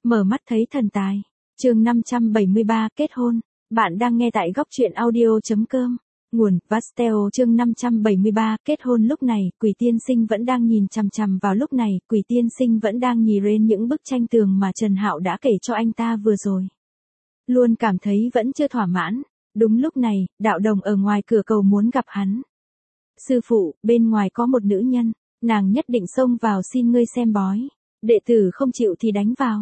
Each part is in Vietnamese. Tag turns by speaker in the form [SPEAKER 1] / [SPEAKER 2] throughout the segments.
[SPEAKER 1] Mở mắt thấy thần tài. Chương 573 kết hôn. Bạn đang nghe tại góc truyện audio.com. Nguồn Pastel. Chương 573 kết hôn. Lúc này, Quỷ Tiên Sinh vẫn đang nhìn chằm chằm vào. Lúc này, Quỷ Tiên Sinh vẫn đang nhìn lên những bức tranh tường mà Trần Hạo đã kể cho anh ta vừa rồi. Luôn cảm thấy vẫn chưa thỏa mãn. Đúng lúc này, Đạo Đồng ở ngoài cửa cầu muốn gặp hắn. Sư phụ, bên ngoài có một nữ nhân, nàng nhất định xông vào xin ngươi xem bói. Đệ tử không chịu thì đánh vào.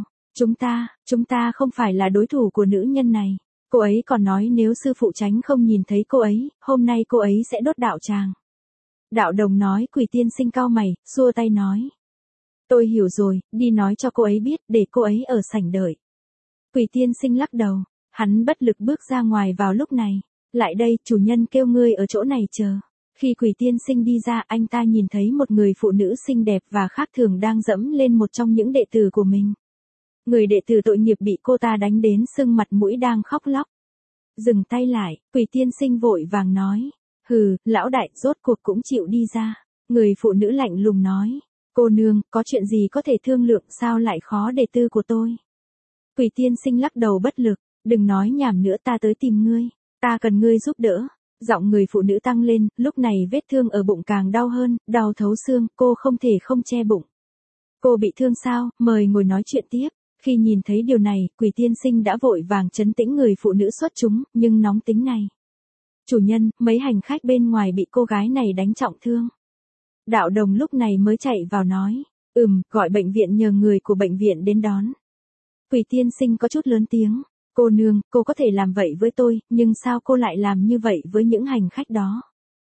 [SPEAKER 1] Chúng ta không phải là đối thủ của nữ nhân này. Cô ấy còn nói nếu sư phụ tránh không nhìn thấy cô ấy, hôm nay cô ấy sẽ đốt đạo tràng. Đạo Đồng nói. Quỷ Tiên Sinh cau mày, xua tay nói. Tôi hiểu rồi, đi nói cho cô ấy biết để cô ấy ở sảnh đợi. Quỷ Tiên Sinh lắc đầu, hắn bất lực bước ra ngoài vào lúc này. Lại đây, chủ nhân kêu ngươi ở chỗ này chờ. Khi Quỷ Tiên Sinh đi ra, anh ta nhìn thấy một người phụ nữ xinh đẹp và khác thường đang dẫm lên một trong những đệ tử của mình. Người đệ tử tội nghiệp bị cô ta đánh đến sưng mặt mũi đang khóc lóc. Dừng tay lại, Quỷ Tiên Sinh vội vàng nói. Hừ, lão đại, rốt cuộc cũng chịu đi ra. Người phụ nữ lạnh lùng nói. Cô nương, có chuyện gì có thể thương lượng sao lại khó đệ tử của tôi? Quỷ Tiên Sinh lắc đầu bất lực. Đừng nói nhảm nữa, ta tới tìm ngươi. Ta cần ngươi giúp đỡ. Giọng người phụ nữ tăng lên, lúc này vết thương ở bụng càng đau hơn, đau thấu xương, cô không thể không che bụng. Cô bị thương sao, mời ngồi nói chuyện tiếp. Khi nhìn thấy điều này, Quỷ Tiên Sinh đã vội vàng trấn tĩnh người phụ nữ xuất chúng, nhưng nóng tính này. Chủ nhân, mấy hành khách bên ngoài bị cô gái này đánh trọng thương. Đạo Đồng lúc này mới chạy vào nói. Gọi bệnh viện nhờ người của bệnh viện đến đón. Quỷ Tiên Sinh có chút lớn tiếng. Cô nương, cô có thể làm vậy với tôi, nhưng sao cô lại làm như vậy với những hành khách đó?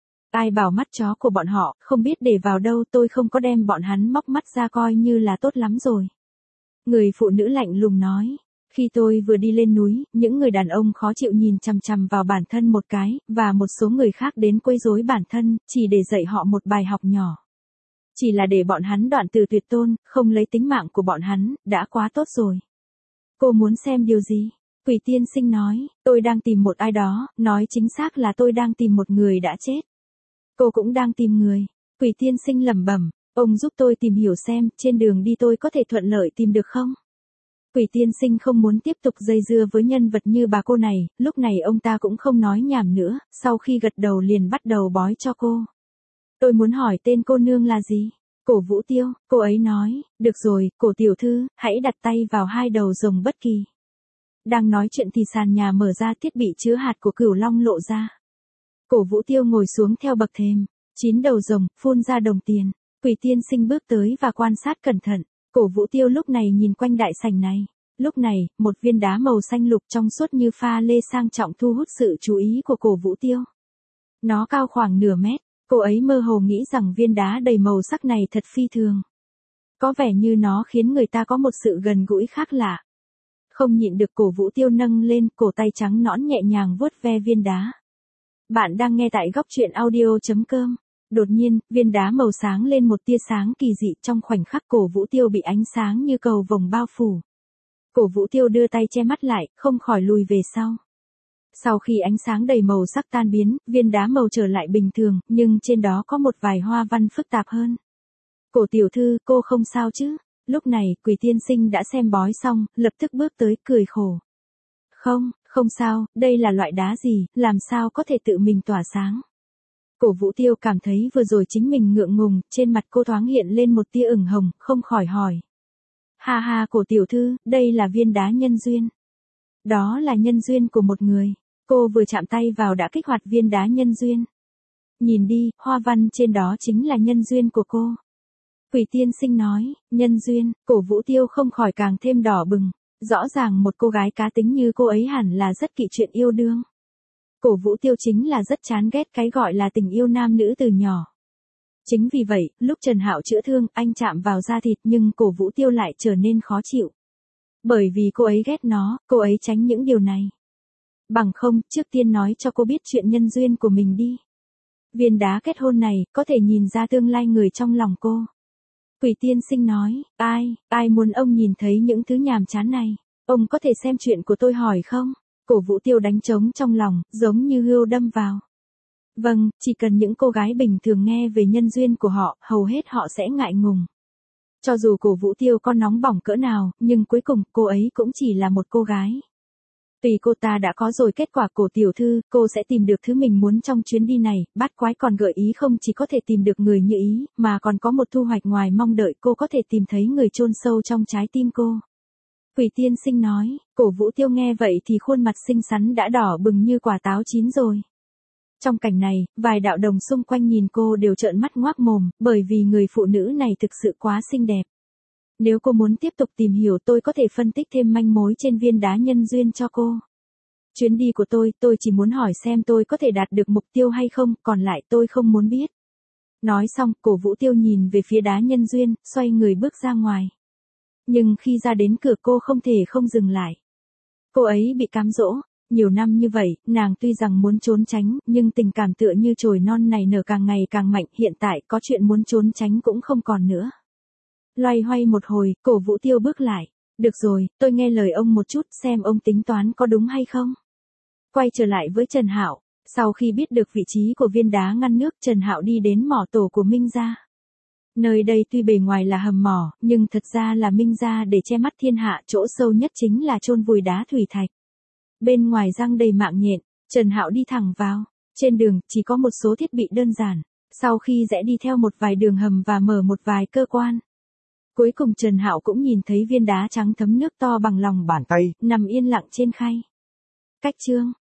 [SPEAKER 1] Ai bảo mắt chó của bọn họ, không biết để vào đâu, tôi không có đem bọn hắn móc mắt ra coi như là tốt lắm rồi. Người phụ nữ lạnh lùng nói. Khi tôi vừa đi lên núi, những người đàn ông khó chịu nhìn chằm chằm vào bản thân một cái, và một số người khác đến quấy rối bản thân, chỉ để dạy họ một bài học nhỏ. Chỉ là để bọn hắn đoạn từ tuyệt tôn, không lấy tính mạng của bọn hắn, đã quá tốt rồi. Cô muốn xem điều gì? Quỷ Tiên Sinh nói, tôi đang tìm một ai đó, nói chính xác là tôi đang tìm một người đã chết. Cô cũng đang tìm người. Quỷ Tiên Sinh lẩm bẩm, ông giúp tôi tìm hiểu xem, trên đường đi tôi có thể thuận lợi tìm được không? Quỷ Tiên Sinh không muốn tiếp tục dây dưa với nhân vật như bà cô này, lúc này ông ta cũng không nói nhảm nữa, sau khi gật đầu liền bắt đầu bói cho cô. Tôi muốn hỏi tên cô nương là gì? Cổ Vũ Tiêu, cô ấy nói, được rồi, Cổ tiểu thư, hãy đặt tay vào hai đầu rồng bất kỳ. Đang nói chuyện thì sàn nhà mở ra, thiết bị chứa hạt của Cửu Long lộ ra. Cổ Vũ Tiêu ngồi xuống theo bậc thềm, 9 đầu rồng, phun ra đồng tiền. Quỷ Tiên Sinh bước tới và quan sát cẩn thận. Cổ Vũ Tiêu lúc này nhìn quanh đại sảnh này. Lúc này, một viên đá màu xanh lục trong suốt như pha lê sang trọng thu hút sự chú ý của Cổ Vũ Tiêu. Nó cao khoảng nửa mét, cô ấy mơ hồ nghĩ rằng viên đá đầy màu sắc này thật phi thường. Có vẻ như nó khiến người ta có một sự gần gũi khác lạ. Không nhịn được, Cổ Vũ Tiêu nâng lên, cổ tay trắng nõn nhẹ nhàng vuốt ve viên đá. Bạn đang nghe tại góc truyện audio.com. Đột nhiên, viên đá màu sáng lên một tia sáng kỳ dị, trong khoảnh khắc Cổ Vũ Tiêu bị ánh sáng như cầu vồng bao phủ. Cổ Vũ Tiêu đưa tay che mắt lại, không khỏi lùi về sau. Sau khi ánh sáng đầy màu sắc tan biến, viên đá màu trở lại bình thường, nhưng trên đó có một vài hoa văn phức tạp hơn. Cổ tiểu thư, cô không sao chứ? Lúc này, Quỷ Tiên Sinh đã xem bói xong, lập tức bước tới, cười khổ. Không sao, đây là loại đá gì, làm sao có thể tự mình tỏa sáng? Cổ Vũ Tiêu cảm thấy vừa rồi chính mình ngượng ngùng, trên mặt cô thoáng hiện lên một tia ửng hồng, không khỏi hỏi. Ha ha, Cổ tiểu thư, đây là viên đá nhân duyên. Đó là nhân duyên của một người. Cô vừa chạm tay vào đã kích hoạt viên đá nhân duyên. Nhìn đi, hoa văn trên đó chính là nhân duyên của cô. Quỷ Tiên Sinh nói, nhân duyên. Cổ Vũ Tiêu không khỏi càng thêm đỏ bừng. Rõ ràng một cô gái cá tính như cô ấy hẳn là rất kỵ chuyện yêu đương. Cổ Vũ Tiêu chính là rất chán ghét cái gọi là tình yêu nam nữ từ nhỏ. Chính vì vậy, lúc Trần Hạo chữa thương, anh chạm vào da thịt nhưng Cổ Vũ Tiêu lại trở nên khó chịu. Bởi vì cô ấy ghét nó, cô ấy tránh những điều này. Bằng không, trước tiên nói cho cô biết chuyện nhân duyên của mình đi. Viên đá kết hôn này, có thể nhìn ra tương lai người trong lòng cô. Quỷ Tiên Sinh nói, ai muốn ông nhìn thấy những thứ nhàm chán này? Ông có thể xem chuyện của tôi hỏi không? Cổ Vũ Tiêu đánh trống trong lòng, giống như hươu đâm vào. Vâng, chỉ cần những cô gái bình thường nghe về nhân duyên của họ, hầu hết họ sẽ ngại ngùng. Cho dù Cổ Vũ Tiêu có nóng bỏng cỡ nào, nhưng cuối cùng cô ấy cũng chỉ là một cô gái. Tùy cô ta đã có rồi kết quả Cổ tiểu thư, cô sẽ tìm được thứ mình muốn trong chuyến đi này, bát quái còn gợi ý không chỉ có thể tìm được người như ý, mà còn có một thu hoạch ngoài mong đợi, cô có thể tìm thấy người chôn sâu trong trái tim cô. Quỷ tiên sinh nói, Cổ Vũ Tiêu nghe vậy thì khuôn mặt xinh xắn đã đỏ bừng như quả táo chín rồi. Trong cảnh này, vài đạo đồng xung quanh nhìn cô đều trợn mắt ngoác mồm, bởi vì người phụ nữ này thực sự quá xinh đẹp. Nếu cô muốn tiếp tục tìm hiểu tôi có thể phân tích thêm manh mối trên viên đá nhân duyên cho cô. Chuyến đi của tôi chỉ muốn hỏi xem tôi có thể đạt được mục tiêu hay không, còn lại tôi không muốn biết. Nói xong, Cổ Vũ Tiêu nhìn về phía đá nhân duyên, xoay người bước ra ngoài. Nhưng khi ra đến cửa cô không thể không dừng lại. Cô ấy bị cám dỗ. Nhiều năm như vậy, nàng tuy rằng muốn trốn tránh, nhưng tình cảm tựa như chồi non này nở càng ngày càng mạnh, hiện tại có chuyện muốn trốn tránh cũng không còn nữa. Loay hoay một hồi, Cổ Vũ Tiêu bước lại. Được rồi, tôi nghe lời ông một chút xem ông tính toán có đúng hay không. Quay trở lại với Trần Hạo, sau khi biết được vị trí của viên đá ngăn nước, Trần Hạo đi đến mỏ tổ của Minh gia. Nơi đây tuy bề ngoài là hầm mỏ, nhưng thật ra là Minh gia để che mắt thiên hạ, chỗ sâu nhất chính là chôn vùi đá thủy thạch. Bên ngoài răng đầy mạng nhện, Trần Hạo đi thẳng vào. Trên đường, chỉ có một số thiết bị đơn giản. Sau khi rẽ đi theo một vài đường hầm và mở một vài cơ quan. Cuối cùng Trần Hạo cũng nhìn thấy viên đá trắng thấm nước to bằng lòng bàn tay, nằm yên lặng trên khay. Cách chương